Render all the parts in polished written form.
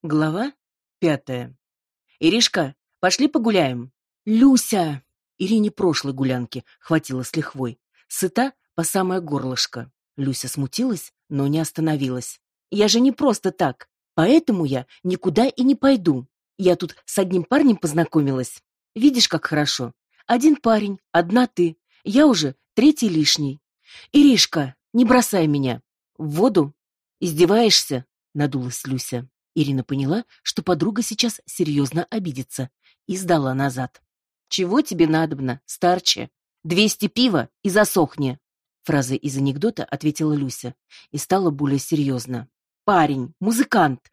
Глава 5. «Иришка, пошли погуляем?» «Люся!» Ирине прошлой гулянки хватило с лихвой. Сыта по самое горлышко. Люся смутилась, но не остановилась. «Я же не просто так. Поэтому я никуда и не пойду. Я тут с одним парнем познакомилась. Видишь, как хорошо. Один парень, одна ты. Я уже третий лишний. Иришка, не бросай меня. В воду? Издеваешься?» — надулась Люся. Ирина поняла, что подруга сейчас серьезно обидится, и сдала назад. «Чего тебе надобно, старче? 200 пива и засохни!» Фразой из анекдота ответила Люся и стала более серьезно. «Парень, музыкант!»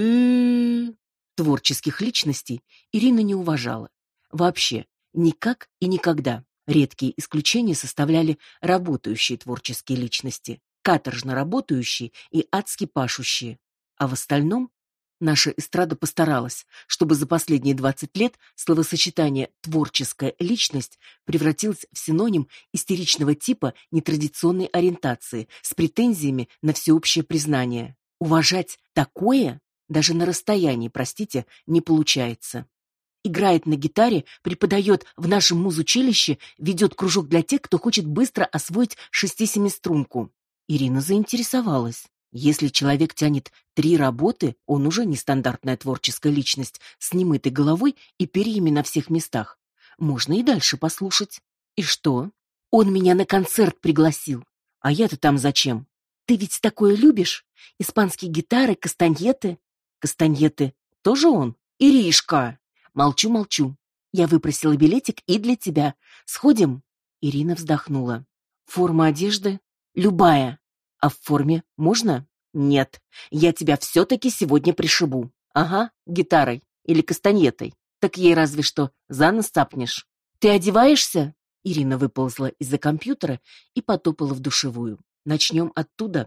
Творческих личностей Ирина не уважала. Вообще, никак и никогда. Редкие исключения составляли работающие творческие личности, каторжно работающие и адски пашущие. А в остальном наша эстрада постаралась, чтобы за последние 20 лет словосочетание «творческая личность» превратилось в синоним истеричного типа нетрадиционной ориентации с претензиями на всеобщее признание. Уважать такое даже на расстоянии, простите, не получается. Играет на гитаре, преподает в нашем музучилище, ведет кружок для тех, кто хочет быстро освоить 6-7-струнку. Ирина заинтересовалась. Если человек тянет 3 работы, он уже нестандартная творческая личность с немытой головой и перьями на всех местах. Можно и дальше послушать. И что? Он меня на концерт пригласил. А я-то там зачем? Ты ведь такое любишь? Испанские гитары, кастаньеты. Кастаньеты тоже он? Иришка! Молчу. Я выпросила билетик и для тебя. Сходим? Ирина вздохнула. Форма одежды? Любая. А в форме можно? Нет. Я тебя все-таки сегодня пришибу. Ага, гитарой или кастаньетой. Так ей разве что за нос цапнешь. Ты одеваешься? Ирина выползла из-за компьютера и потопала в душевую. Начнем оттуда.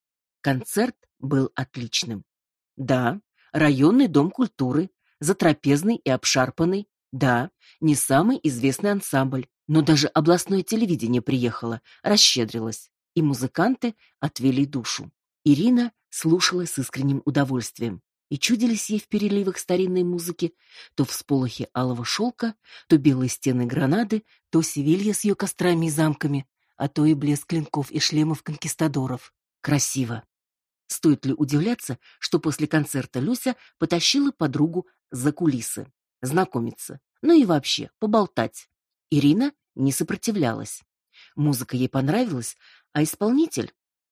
Концерт был отличным. Да, районный дом культуры, затрапезный и обшарпанный. Да, не самый известный ансамбль, но даже областное телевидение приехало, расщедрилось. И музыканты отвели душу. Ирина слушала с искренним удовольствием, и чудились ей в переливах старинной музыки то всполохи алого шелка, то белые стены Гранады, то Севилья с ее кострами и замками, а то и блеск клинков и шлемов конкистадоров. Красиво. Стоит ли удивляться, что после концерта Люся потащила подругу за кулисы, знакомиться, ну и вообще поболтать. Ирина не сопротивлялась. Музыка ей понравилась, а исполнитель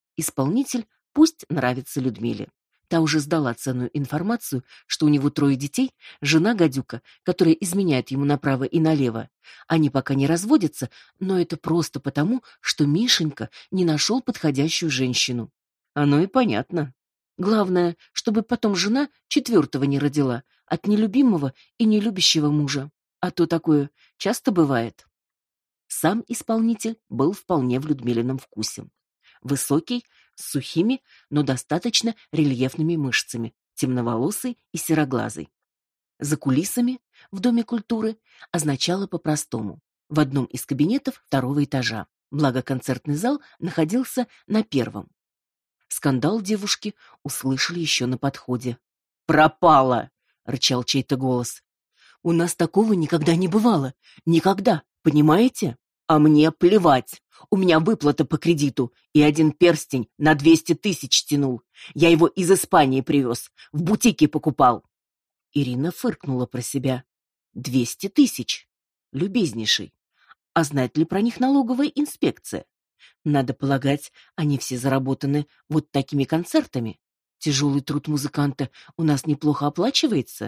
пусть нравится Людмиле. Та уже сдала ценную информацию, что у него 3 детей, жена гадюка, которая изменяет ему направо и налево. Они пока не разводятся, но это просто потому, что Мишенька не нашел подходящую женщину. Оно и понятно. Главное, чтобы потом жена 4-го не родила от нелюбимого и нелюбящего мужа. А то такое часто бывает. Сам исполнитель был вполне в Людмилином вкусе. Высокий, с сухими, но достаточно рельефными мышцами, темноволосый и сероглазый. За кулисами в Доме культуры означало по-простому: в одном из кабинетов 2-го этажа, благо концертный зал находился на 1-м. Скандал девушки услышали еще на подходе. «Пропала!» — рычал чей-то голос. «У нас такого никогда не бывало. Никогда, понимаете? А мне плевать. У меня выплата по кредиту, и один перстень на 200 тысяч тянул. Я его из Испании привез, в бутике покупал». Ирина фыркнула про себя. 200 тысяч. Любезнейший. А знает ли про них налоговая инспекция? Надо полагать, они все заработаны вот такими концертами. Тяжелый труд музыканта у нас неплохо оплачивается,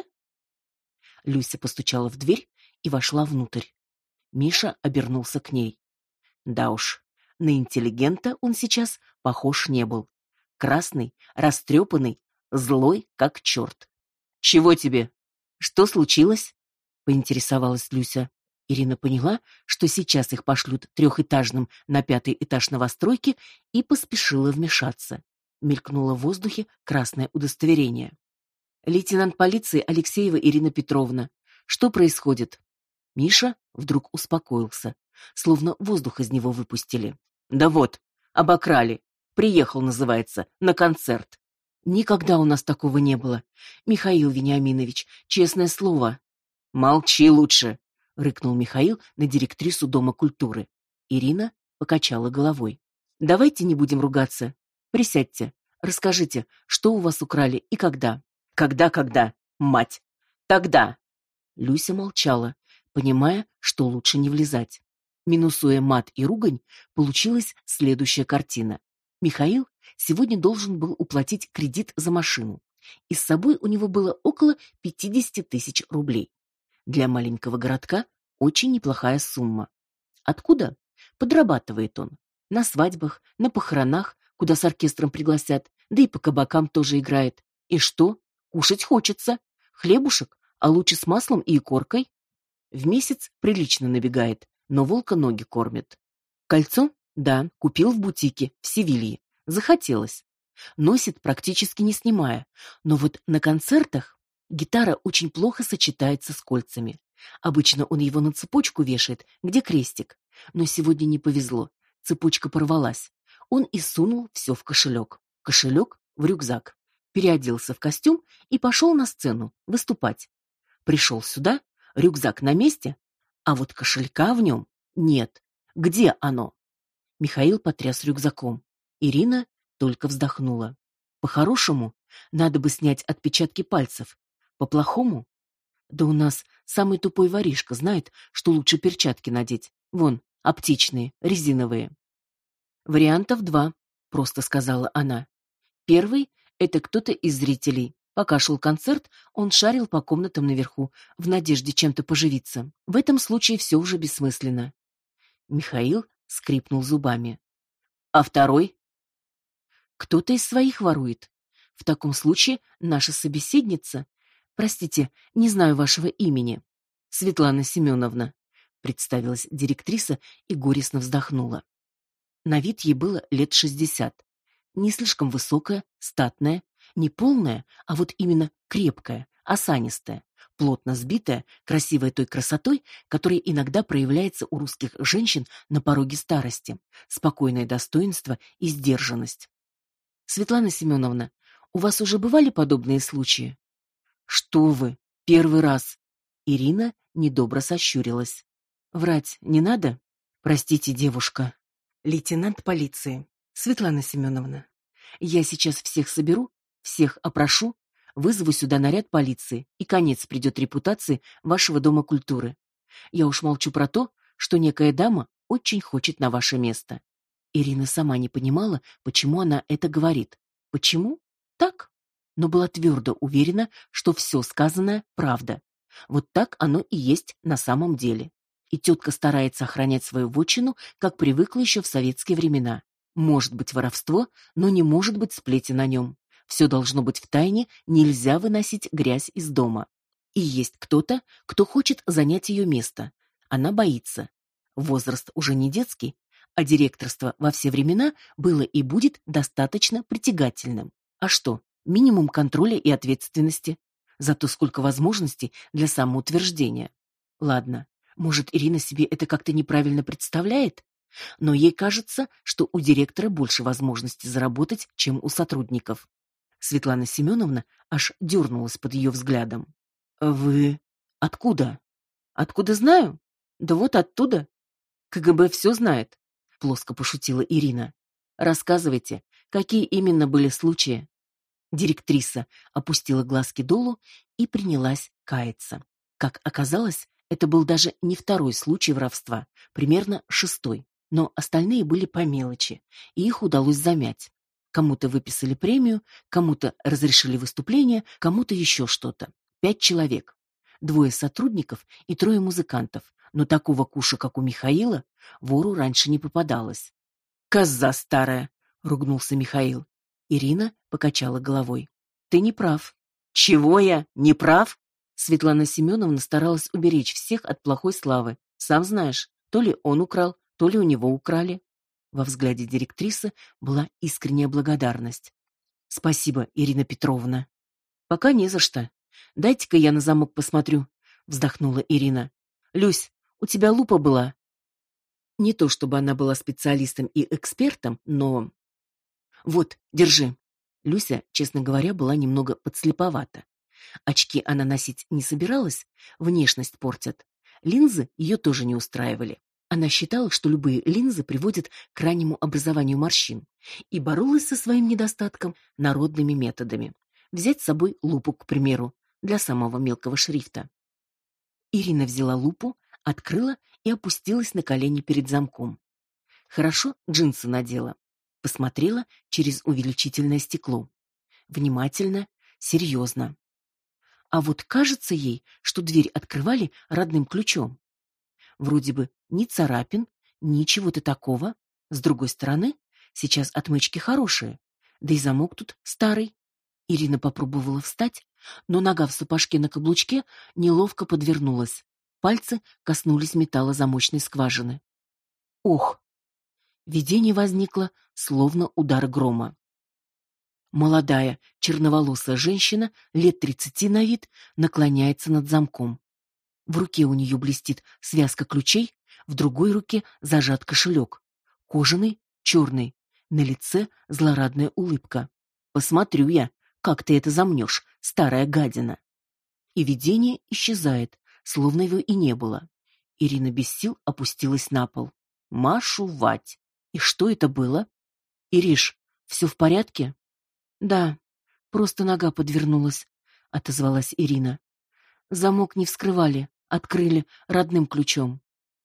Люся постучала в дверь и вошла внутрь. Миша обернулся к ней. Да уж, на интеллигента он сейчас похож не был. Красный, растрепанный, злой, как черт. «Чего тебе? Что случилось?» — поинтересовалась Люся. Ирина поняла, что сейчас их пошлют 3-этажным на 5-й этаж новостройки, и поспешила вмешаться. Мелькнуло в воздухе красное удостоверение. «Лейтенант полиции Алексеева Ирина Петровна. Что происходит?» Миша вдруг успокоился, словно воздух из него выпустили. «Да вот, обокрали. Приехал, называется, на концерт». Никогда у нас такого не было. Михаил Вениаминович, честное слово. Молчи лучше, рыкнул Михаил на директрису Дома культуры. Ирина покачала головой. Давайте не будем ругаться. Присядьте. Расскажите, что у вас украли и когда? Когда, мать? Тогда. Люся молчала, понимая, что лучше не влезать. Минусуя мат и ругань, получилась следующая картина. Михаил сегодня должен был уплатить кредит за машину, и с собой у него было около 50 тысяч рублей. Для маленького городка очень неплохая сумма. Откуда? Подрабатывает он. На свадьбах, на похоронах, куда с оркестром пригласят, да и по кабакам тоже играет. И что? Кушать хочется. Хлебушек, а лучше с маслом и икоркой. В месяц прилично набегает, но волка ноги кормит. Кольцо? Да, купил в бутике в Севилье. Захотелось. Носит практически не снимая, но вот на концертах гитара очень плохо сочетается с кольцами. Обычно он его на цепочку вешает, где крестик. Но сегодня не повезло. Цепочка порвалась. Он и сунул все в кошелек. Кошелек в рюкзак. Переоделся в костюм и пошел на сцену выступать. Пришел сюда, рюкзак на месте, а вот кошелька в нем нет. Где оно? Михаил потряс рюкзаком. Ирина только вздохнула. По-хорошему, надо бы снять отпечатки пальцев. По-плохому? Да у нас самый тупой воришка знает, что лучше перчатки надеть. Вон, оптичные, резиновые. Вариантов два, просто сказала она. Первый — это кто-то из зрителей. Пока шел концерт, он шарил по комнатам наверху, в надежде чем-то поживиться. В этом случае все уже бессмысленно. Михаил скрипнул зубами. А второй? Кто-то из своих ворует. В таком случае наша собеседница... Простите, не знаю вашего имени. Светлана Семеновна, представилась директриса и горестно вздохнула. На вид ей было лет 60. Не слишком высокая, статная, не полная, а вот именно крепкая, осанистая, плотно сбитая, красивая той красотой, которая иногда проявляется у русских женщин на пороге старости, спокойное достоинство и сдержанность. Светлана Семеновна, у вас уже бывали подобные случаи? Что вы, первый раз. Ирина недобро сощурилась. Врать не надо? Простите, девушка. Лейтенант полиции. Светлана Семеновна, я сейчас всех соберу, всех опрошу, вызову сюда наряд полиции, и конец придет репутации вашего дома культуры. Я уж молчу про то, что некая дама очень хочет на ваше место. Ирина сама не понимала, почему она это говорит. Почему? Так. Но была твердо уверена, что все сказанное правда. Вот так оно и есть на самом деле. И тетка старается охранять свою вотчину, как привыкла еще в советские времена. Может быть воровство, но не может быть сплетен на нем. Все должно быть в тайне, нельзя выносить грязь из дома. И есть кто-то, кто хочет занять ее место. Она боится. Возраст уже не детский, а директорство во все времена было и будет достаточно притягательным. А что? Минимум контроля и ответственности. Зато сколько возможностей для самоутверждения. Ладно, может, Ирина себе это как-то неправильно представляет? Но ей кажется, что у директора больше возможностей заработать, чем у сотрудников. Светлана Семеновна аж дернулась под ее взглядом. Вы откуда? Откуда знаю? Да вот оттуда. КГБ все знает, плоско пошутила Ирина. Рассказывайте, какие именно были случаи? Директриса опустила глазки долу и принялась каяться. Как оказалось, это был даже не второй случай воровства, примерно 6-й, но остальные были по мелочи, и их удалось замять. Кому-то выписали премию, кому-то разрешили выступление, кому-то еще что-то. 5 человек. 2 сотрудников и 3 музыкантов, но такого куша, как у Михаила, вору раньше не попадалось. «Коза старая!» — ругнулся Михаил. Ирина покачала головой. Ты не прав. Чего я не прав? Светлана Семеновна старалась уберечь всех от плохой славы. Сам знаешь, то ли он украл, то ли у него украли. Во взгляде директрисы была искренняя благодарность. Спасибо, Ирина Петровна. Пока не за что. Дайте-ка я на замок посмотрю, вздохнула Ирина. Люсь, у тебя лупа была? Не то чтобы она была специалистом и экспертом, но... Вот, держи. Люся, честно говоря, была немного подслеповата. Очки она носить не собиралась, внешность портят. Линзы ее тоже не устраивали. Она считала, что любые линзы приводят к раннему образованию морщин, и боролась со своим недостатком народными методами. Взять с собой лупу, к примеру, для самого мелкого шрифта. Ирина взяла лупу, открыла и опустилась на колени перед замком. Хорошо джинсы надела. Посмотрела через увеличительное стекло. Внимательно, серьезно. А вот кажется ей, что дверь открывали родным ключом. Вроде бы ни царапин, ни чего-то такого. С другой стороны, сейчас отмычки хорошие, да и замок тут старый. Ирина попробовала встать, но нога в сапожке на каблучке неловко подвернулась. Пальцы коснулись металла замочной скважины. Ох! Видение возникло, словно удар грома. Молодая, черноволосая женщина, лет 30 на вид, наклоняется над замком. В руке у нее блестит связка ключей, в другой руке зажат кошелек. Кожаный, черный, на лице злорадная улыбка. «Посмотрю я, как ты это замнешь, старая гадина!» И видение исчезает, словно его и не было. Ирина без сил опустилась на пол. Машу вать! И что это было? Ириш, все в порядке? Да, просто нога подвернулась, отозвалась Ирина. Замок не вскрывали, открыли родным ключом.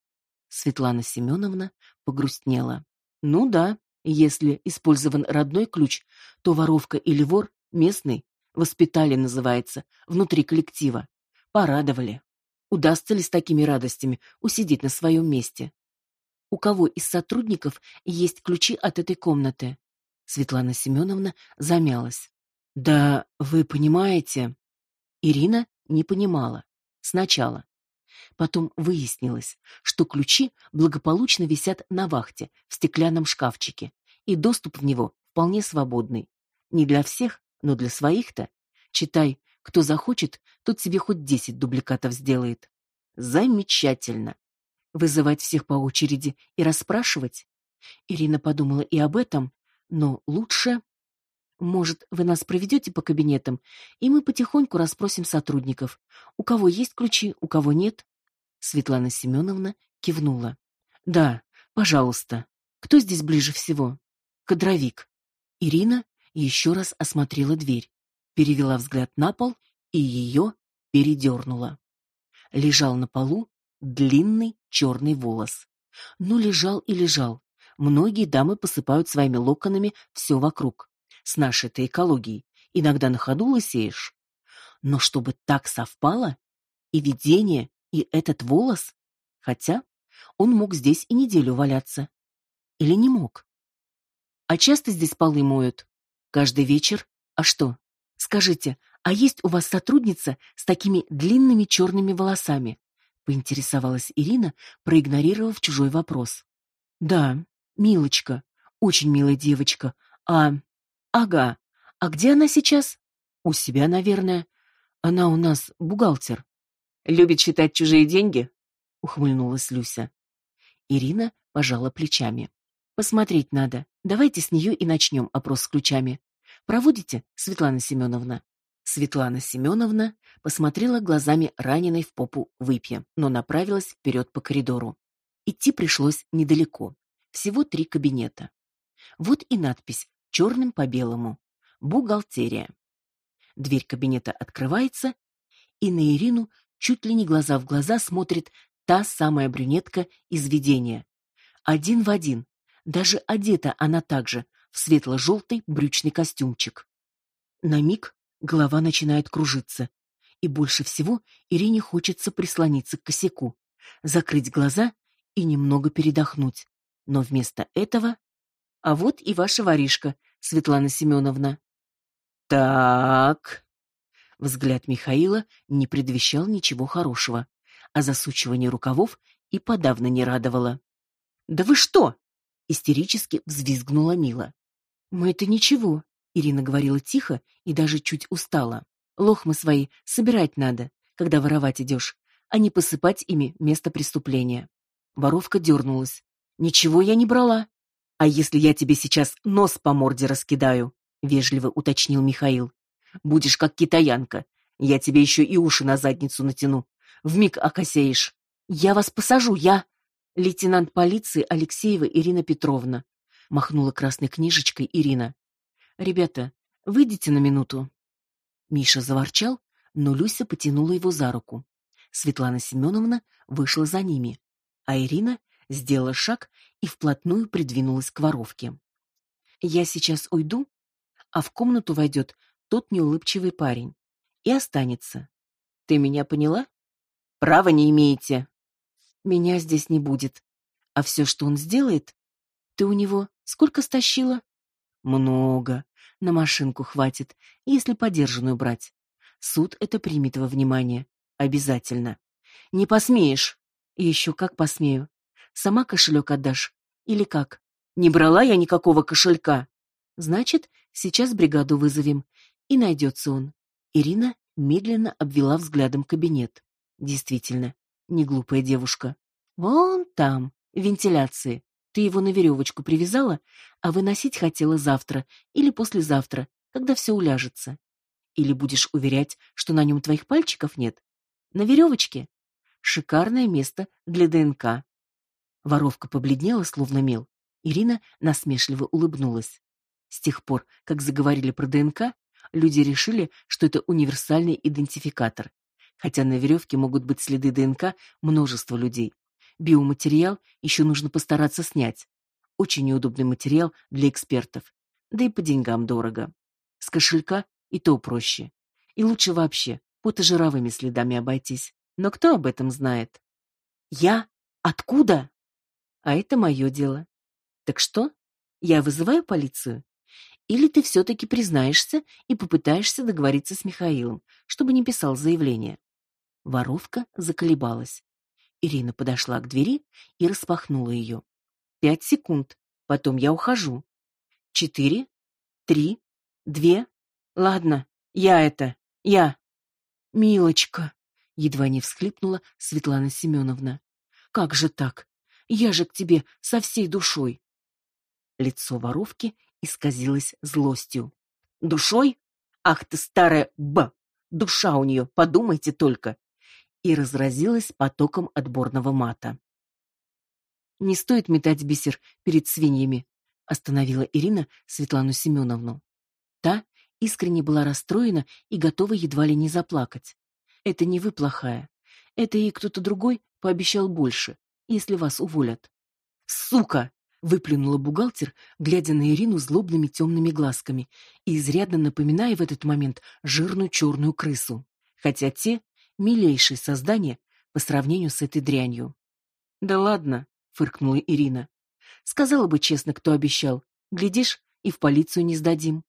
Светлана Семеновна погрустнела. Ну да, если использован родной ключ, то воровка или вор местный, воспитали, называется, внутри коллектива. Порадовали. Удастся ли с такими радостями усидеть на своем месте? У кого из сотрудников есть ключи от этой комнаты? Светлана Семеновна замялась. Да, вы понимаете, Ирина не понимала сначала. Потом выяснилось, что ключи благополучно висят на вахте в стеклянном шкафчике, и доступ в него вполне свободный. Не для всех, но для своих-то. Читай, кто захочет, тот себе хоть 10 дубликатов сделает. Замечательно. Вызывать всех по очереди и расспрашивать? Ирина подумала и об этом, но лучше... Может, вы нас проведете по кабинетам, и мы потихоньку расспросим сотрудников, у кого есть ключи, у кого нет? Светлана Семеновна кивнула. Да, пожалуйста. Кто здесь ближе всего? Кадровик. Ирина еще раз осмотрела дверь, перевела взгляд на пол и ее передернула. Лежал на полу длинный черный волос. Ну, лежал и лежал. Многие дамы посыпают своими локонами все вокруг. С нашей-то экологией иногда на ходу лысеешь. Но чтобы так совпало, и видение, и этот волос, хотя он мог здесь и неделю валяться. Или не мог? А часто здесь полы моют? Каждый вечер? А что? Скажите, а есть у вас сотрудница с такими длинными черными волосами? Поинтересовалась Ирина, проигнорировав чужой вопрос. Да, Милочка, очень милая девочка. Ага. А где она сейчас? У себя, наверное. Она у нас бухгалтер. Любит считать чужие деньги? Ухмыльнулась Люся. Ирина пожала плечами. Посмотреть надо. Давайте с нее и начнем опрос с ключами. Проводите, Светлана Семеновна? Светлана Семеновна посмотрела глазами раненой в попу выпья, но направилась вперед по коридору. Идти пришлось недалеко. Всего 3 кабинета. Вот и надпись черным по белому. Бухгалтерия. Дверь кабинета открывается, и на Ирину чуть ли не глаза в глаза смотрит та самая брюнетка из видения. Один в один. Даже одета она так же, в светло-желтый брючный костюмчик. На миг голова начинает кружиться, и больше всего Ирине хочется прислониться к косяку, закрыть глаза и немного передохнуть. Но вместо этого... А вот и ваша воришка, Светлана Семеновна. Так... Взгляд Михаила не предвещал ничего хорошего, а засучивание рукавов и подавно не радовало. «Да вы что?» — истерически взвизгнула Мила. «Мы-то ничего», — Ирина говорила тихо и даже чуть устала. «Лохмы свои собирать надо, когда воровать идешь, а не посыпать ими место преступления». Воровка дернулась. «Ничего я не брала. А если я тебе сейчас нос по морде раскидаю?» вежливо уточнил Михаил. Будешь как китаянка. Я тебе еще и уши на задницу натяну. Вмиг окосеешь. Я вас посажу, я... Лейтенант полиции Алексеева Ирина Петровна. Махнула красной книжечкой Ирина. Ребята, выйдите на минуту. Миша заворчал, но Люся потянула его за руку. Светлана Семеновна вышла за ними, а Ирина сделала шаг и вплотную придвинулась к воровке. Я сейчас уйду, а в комнату войдет тот неулыбчивый парень и останется. Ты меня поняла? Права не имеете. Меня здесь не будет. А все, что он сделает, ты у него сколько стащила? Много. На машинку хватит, если подержанную брать. Суд это примет во внимание. Обязательно. Не посмеешь. И еще как посмею. Сама кошелек отдашь? Или как? Не брала я никакого кошелька. Значит, сейчас бригаду вызовем. И найдется он. Ирина медленно обвела взглядом кабинет. Действительно, не глупая девушка. Вон там, в вентиляции. Ты его на веревочку привязала, а выносить хотела завтра или послезавтра, когда все уляжется. Или будешь уверять, что на нем твоих пальчиков нет? На веревочке? Шикарное место для ДНК. Воровка побледнела, словно мел. Ирина насмешливо улыбнулась. С тех пор, как заговорили про ДНК, люди решили, что это универсальный идентификатор. Хотя на веревке могут быть следы ДНК множества людей. Биоматериал еще нужно постараться снять. Очень неудобный материал для экспертов. Да и по деньгам дорого. С кошелька и то проще. И лучше вообще фотожировыми следами обойтись. Но кто об этом знает? Я? Откуда? А это мое дело. Так что? Я вызываю полицию? Или ты все-таки признаешься и попытаешься договориться с Михаилом, чтобы не писал заявление? Воровка заколебалась. Ирина подошла к двери и распахнула ее. 5 секунд, потом я ухожу. 4, 3, 2. Ладно, я. Милочка, едва не всхлипнула Светлана Семеновна. Как же так? Я же к тебе со всей душой. Лицо воровки исказилось злостью. Душой? Ах ты старая душа у нее, подумайте только. И разразилась потоком отборного мата. Не стоит метать бисер перед свиньями, остановила Ирина Светлану Семеновну. Та искренне была расстроена и готова едва ли не заплакать. Это не вы плохая. Это ей кто-то другой пообещал больше, если вас уволят. Сука, выплюнула бухгалтер, глядя на Ирину злобными темными глазками и изрядно напоминая в этот момент жирную черную крысу, хотя те милейшие создания по сравнению с этой дрянью. Да ладно, фыркнула Ирина. Сказала бы честно, кто обещал. Глядишь, и в полицию не сдадим.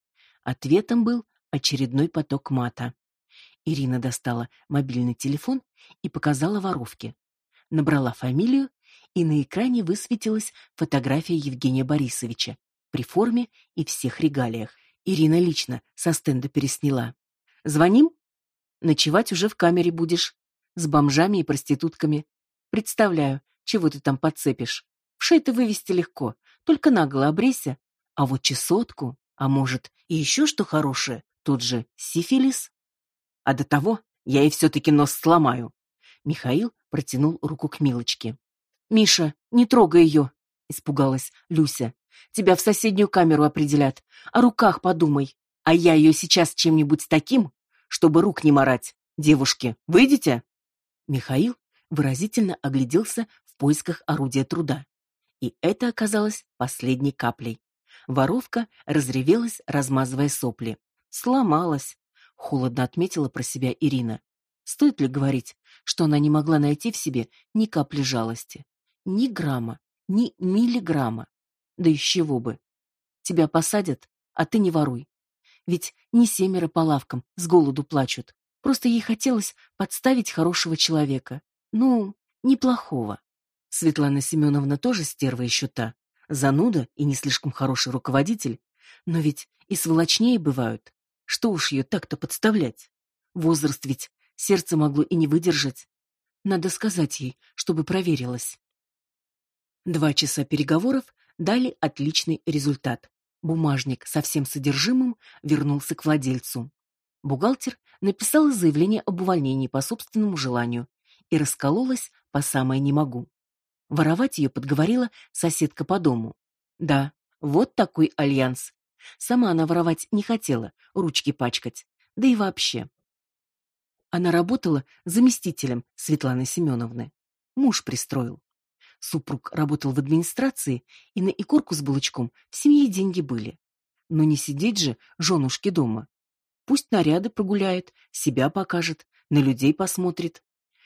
Ответом был очередной поток мата. Ирина достала мобильный телефон и показала воровке. Набрала фамилию, и на экране высветилась фотография Евгения Борисовича при форме и всех регалиях. Ирина лично со стенда пересняла. Звоним? Ночевать уже в камере будешь. С бомжами и проститутками. Представляю, чего ты там подцепишь. В шею-то вывести легко, только нагло обрейся. А вот чесотку, а может, и еще что хорошее, тот же сифилис. А до того я ей все-таки нос сломаю. Михаил протянул руку к Милочке. Миша, не трогай ее, испугалась Люся. Тебя в соседнюю камеру определят. О руках подумай. А я ее сейчас чем-нибудь таким, чтобы рук не марать. Девушки, выйдите? Михаил выразительно огляделся в поисках орудия труда. И это оказалось последней каплей. Воровка разревелась, размазывая сопли. Сломалась, холодно отметила про себя Ирина. Стоит ли говорить, что она не могла найти в себе ни капли жалости, ни грамма, ни миллиграмма? Да из чего бы? Тебя посадят, а ты не воруй. Ведь не 7 по лавкам с голоду плачут. Просто ей хотелось подставить хорошего человека. Ну, неплохого. Светлана Семеновна тоже стерва еще та. Зануда и не слишком хороший руководитель. Но ведь и сволочнее бывают. Что уж ее так-то подставлять? Возраст ведь, сердце могло и не выдержать. Надо сказать ей, чтобы проверилась. 2 часа переговоров дали отличный результат. Бумажник со всем содержимым вернулся к владельцу. Бухгалтер написала заявление об увольнении по собственному желанию и раскололась по самое не могу. Воровать ее подговорила соседка по дому. Да, вот такой альянс. Сама она воровать не хотела, ручки пачкать. Да и вообще. Она работала заместителем Светланы Семеновны. Муж пристроил. Супруг работал в администрации, и на икорку с булочком в семье деньги были. Но не сидеть же женушке дома. Пусть наряды прогуляет, себя покажет, на людей посмотрит.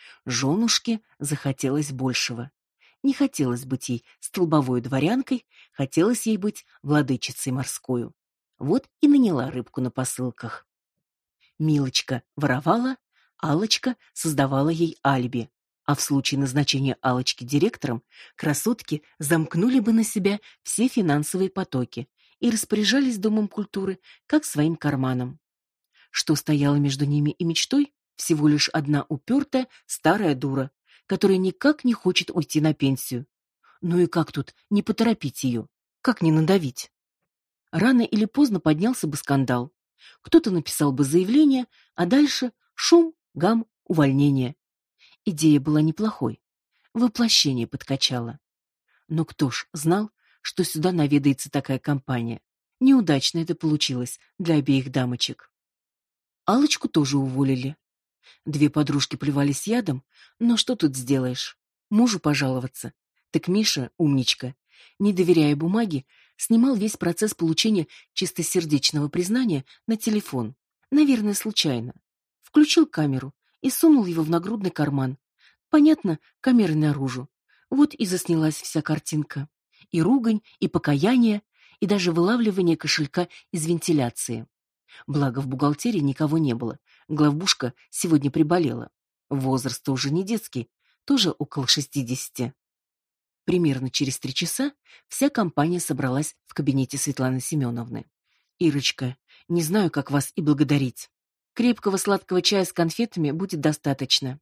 Женушке захотелось большего. Не хотелось быть ей столбовой дворянкой, хотелось ей быть владычицей морскою. Вот и наняла рыбку на посылках. Милочка воровала, Алочка создавала ей алиби. А в случае назначения Алочки директором, красотки замкнули бы на себя все финансовые потоки и распоряжались Домом культуры как своим карманом. Что стояло между ними и мечтой? Всего лишь одна упертая старая дура, которая никак не хочет уйти на пенсию. Ну и как тут не поторопить ее? Как не надавить? Рано или поздно поднялся бы скандал. Кто-то написал бы заявление, а дальше шум, гам, увольнение. Идея была неплохой. Воплощение подкачало. Но кто ж знал, что сюда наведается такая компания? Неудачно это получилось для обеих дамочек. Алочку тоже уволили. Две подружки плевались ядом, но что тут сделаешь? Мужу пожаловаться. Так Миша, умничка, не доверяя бумаге, снимал весь процесс получения чистосердечного признания на телефон. Наверное, случайно. Включил камеру и сунул его в нагрудный карман. Понятно, камеры наружу. Вот и заснялась вся картинка. И ругань, и покаяние, и даже вылавливание кошелька из вентиляции. Благо в бухгалтерии никого не было. Главбушка сегодня приболела. Возраст уже не детский, тоже около 60. Примерно через 3 часа вся компания собралась в кабинете Светланы Семеновны. Ирочка, не знаю, как вас и благодарить. Крепкого сладкого чая с конфетами будет достаточно.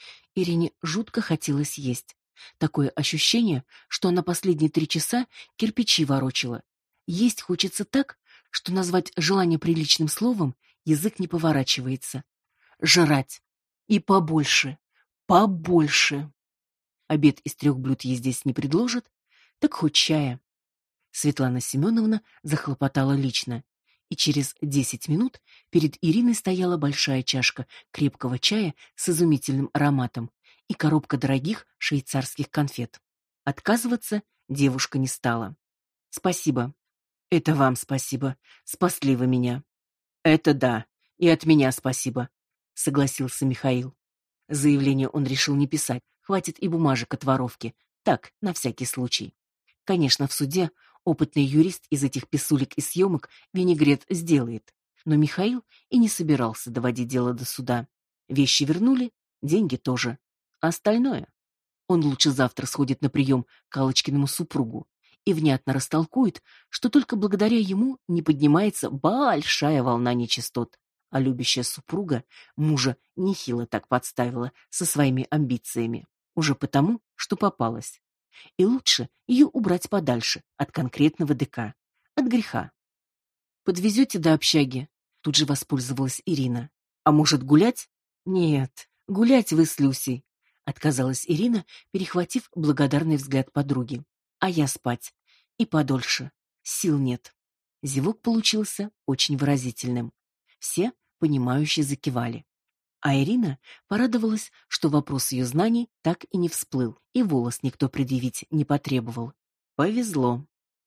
Ирине жутко хотелось есть. Такое ощущение, что она последние 3 часа кирпичи ворочала. Есть хочется так, что назвать желание приличным словом язык не поворачивается. Жрать. И побольше. Побольше. Обед из 3 блюд ей здесь не предложат, так хоть чая. Светлана Семеновна захлопотала лично, и через 10 минут перед Ириной стояла большая чашка крепкого чая с изумительным ароматом и коробка дорогих швейцарских конфет. Отказываться девушка не стала. Спасибо. Это вам спасибо. Спасли вы меня. Это да. И от меня спасибо, согласился Михаил. Заявление он решил не писать. Хватит и бумажек от воровки. Так, на всякий случай. Конечно, в суде опытный юрист из этих писулек и съемок винегрет сделает. Но Михаил и не собирался доводить дело до суда. Вещи вернули, деньги тоже. А остальное? Он лучше завтра сходит на прием к Аллочкиному супругу и внятно растолкует, что только благодаря ему не поднимается большая волна нечистот, а любящая супруга мужа нехило так подставила со своими амбициями, уже потому, что попалась. И лучше ее убрать подальше от конкретного ДК, от греха. Подвезете до общаги? Тут же воспользовалась Ирина. А может, гулять? Нет, гулять вы с Люсей, отказалась Ирина, перехватив благодарный взгляд подруги. А я спать. И подольше. Сил нет. Зевок получился очень выразительным. Все, понимающе закивали. А Ирина порадовалась, что вопрос ее знаний так и не всплыл, и волос никто предъявить не потребовал. Повезло.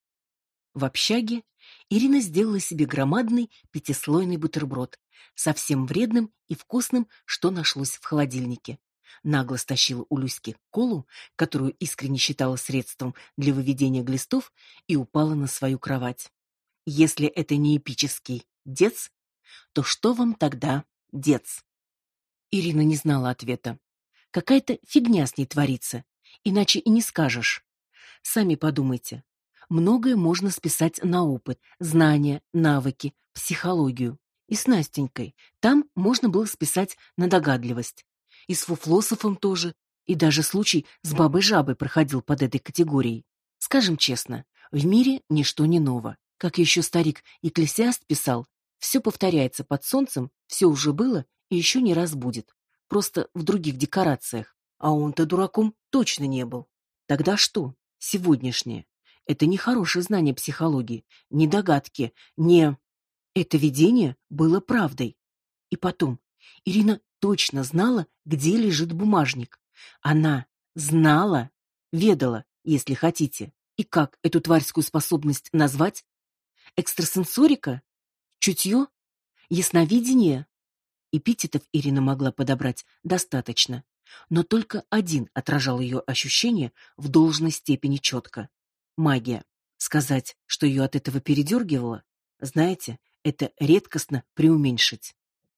В общаге Ирина сделала себе громадный 5-слойный бутерброд, совсем вредным и вкусным, что нашлось в холодильнике. Нагло стащила у Люськи колу, которую искренне считала средством для выведения глистов, и упала на свою кровать. Если это не эпический дец, то что вам тогда дец? Ирина не знала ответа. Какая-то фигня с ней творится, иначе и не скажешь. Сами подумайте. Многое можно списать на опыт, знания, навыки, психологию. И с Настенькой там можно было списать на догадливость. И с Фуфлософом тоже, и даже случай с бабой-жабой проходил под этой категорией. Скажем честно, в мире ничто не ново. Как еще старик Екклесиаст писал, все повторяется под солнцем, все уже было и еще не раз будет. Просто в других декорациях. А он-то дураком точно не был. Тогда что? Сегодняшнее. Это не хорошее знание психологии, не догадки, не... Это видение было правдой. И потом, Ирина точно знала, где лежит бумажник. Она знала, ведала, если хотите. И как эту тварскую способность назвать? Экстрасенсорика? Чутье? Ясновидение? Эпитетов Ирина могла подобрать достаточно, но только один отражал ее ощущения в должной степени четко. Магия. Сказать, что ее от этого передергивало, знаете, это редкостно преуменьшить.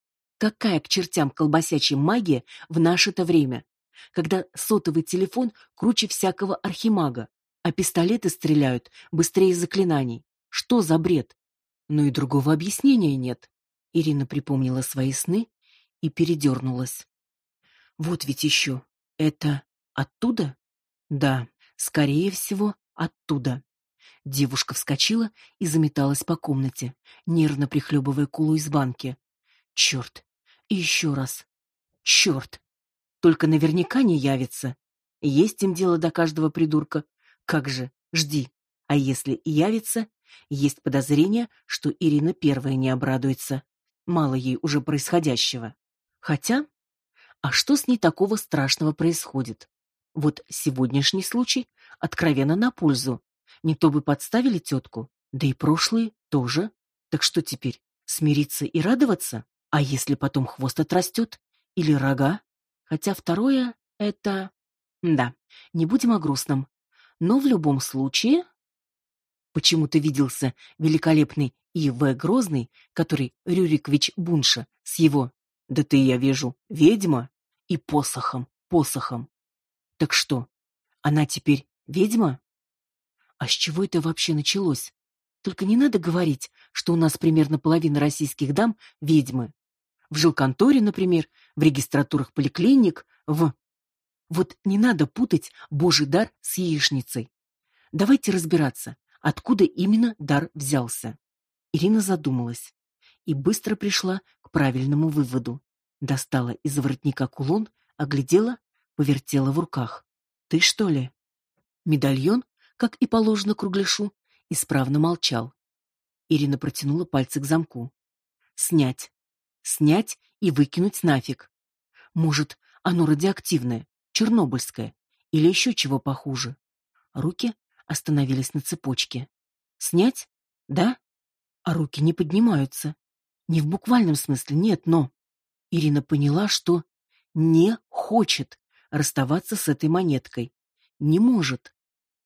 Какая к чертям колбасячья магия в наше-то время, когда сотовый телефон круче всякого архимага, а пистолеты стреляют быстрее заклинаний? Что за бред? Но и другого объяснения нет. Ирина припомнила свои сны и передернулась. Вот ведь еще. Это оттуда? Да, скорее всего, оттуда. Девушка вскочила и заметалась по комнате, нервно прихлебывая колу из банки. Черт! И еще раз. Черт! Только наверняка не явится. Есть им дело до каждого придурка. Как же, жди. А если и явится, есть подозрение, что Ирина первая не обрадуется. Мало ей уже происходящего. Хотя, а что с ней такого страшного происходит? Вот сегодняшний случай откровенно на пользу. Не то бы подставили тетку, да и прошлые тоже. Так что теперь, смириться и радоваться? А если потом хвост отрастет? Или рога? Хотя второе — это... Да, не будем о грустном. Но в любом случае... Почему-то виделся великолепный И.В. Грозный, который Рюрикович Бунша с его «Да ты, я вижу, ведьма» и посохом. Так что, она теперь ведьма? А с чего это вообще началось? Только не надо говорить, что у нас примерно половина российских дам ведьмы. В жилконторе, например, в регистратурах поликлиник, Вот не надо путать Божий дар с яичницей. Давайте разбираться, откуда именно дар взялся. Ирина задумалась и быстро пришла к правильному выводу. Достала из воротника кулон, оглядела, повертела в руках. Ты что ли? Медальон, как и положено кругляшу, исправно молчал. Ирина протянула пальцы к замку. Снять. Снять и выкинуть нафиг. Может, оно радиоактивное, чернобыльское или еще чего похуже. Руки остановились на цепочке. Снять? Да? А руки не поднимаются. Не в буквальном смысле, нет, но... Ирина поняла, что не хочет расставаться с этой монеткой. Не может.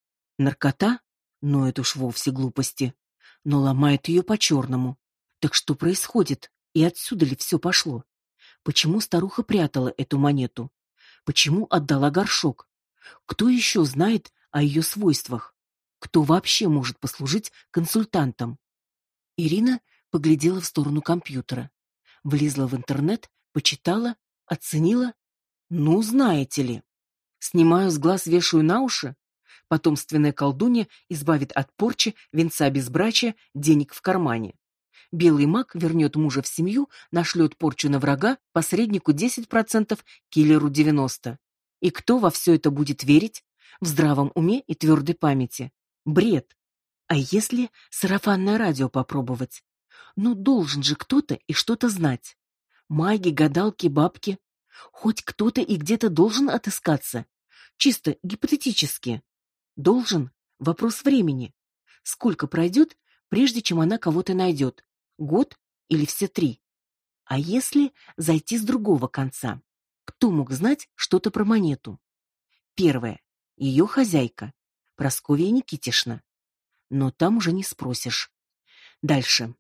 Наркота? Ну, это уж вовсе глупости. Но ломает ее по-черному. Так что происходит? И отсюда ли все пошло? Почему старуха прятала эту монету? Почему отдала горшок? Кто еще знает о ее свойствах? Кто вообще может послужить консультантом? Ирина поглядела в сторону компьютера. Влезла в интернет, почитала, оценила. Ну, знаете ли. Снимаю с глаз, вешаю на уши. Потомственная колдунья избавит от порчи, венца безбрачия, денег в кармане. Белый маг вернет мужа в семью, нашлет порчу на врага, посреднику 10%, киллеру 90%. И кто во все это будет верить? В здравом уме и твердой памяти. Бред. А если сарафанное радио попробовать? Ну, должен же кто-то и что-то знать. Маги, гадалки, бабки. Хоть кто-то и где-то должен отыскаться. Чисто гипотетически. Должен. Вопрос времени. Сколько пройдет, прежде чем она кого-то найдет? Год или все 3? А если зайти с другого конца? Кто мог знать что-то про монету? Первое. Ее хозяйка. Прасковья Никитишна. Но там уже не спросишь. Дальше.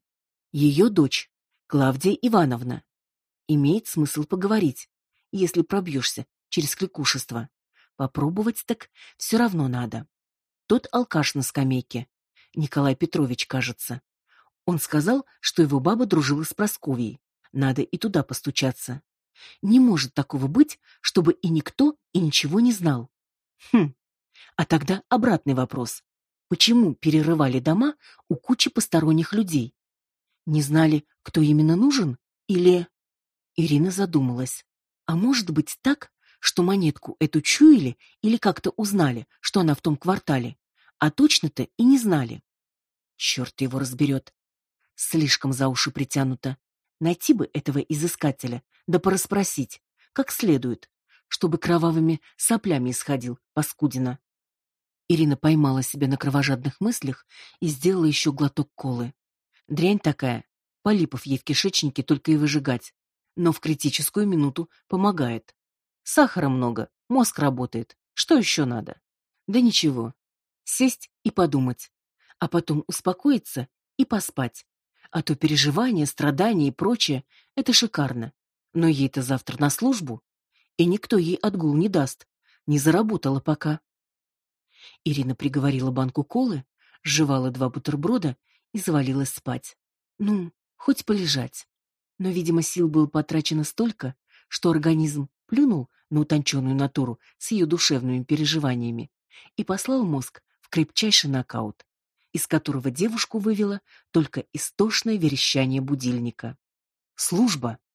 Ее дочь. Клавдия Ивановна. Имеет смысл поговорить, если пробьешься через кликушество. Попробовать так все равно надо. Тот алкаш на скамейке. Николай Петрович, кажется. Он сказал, что его баба дружила с Прасковьей. Надо и туда постучаться. Не может такого быть, чтобы и никто, и ничего не знал. А тогда обратный вопрос. Почему перерывали дома у кучи посторонних людей? Не знали, кто именно нужен? Или... Ирина задумалась. А может быть так, что монетку эту чуяли или как-то узнали, что она в том квартале, а точно-то и не знали? Черт его разберет. Слишком за уши притянуто. Найти бы этого изыскателя, да порасспросить, как следует, чтобы кровавыми соплями исходил, паскудина. Ирина поймала себя на кровожадных мыслях и сделала еще глоток колы. Дрянь такая, полипов ей в кишечнике только и выжигать, но в критическую минуту помогает. Сахара много, мозг работает, что еще надо? Да ничего, сесть и подумать, а потом успокоиться и поспать. А то переживания, страдания и прочее — это шикарно. Но ей-то завтра на службу, и никто ей отгул не даст. Не заработала пока. Ирина приговорила банку колы, жевала 2 бутерброда и завалилась спать. Ну, хоть полежать. Но, видимо, сил было потрачено столько, что организм плюнул на утонченную натуру с ее душевными переживаниями и послал мозг в крепчайший нокаут, из которого девушку вывело только истошное верещание будильника. Служба.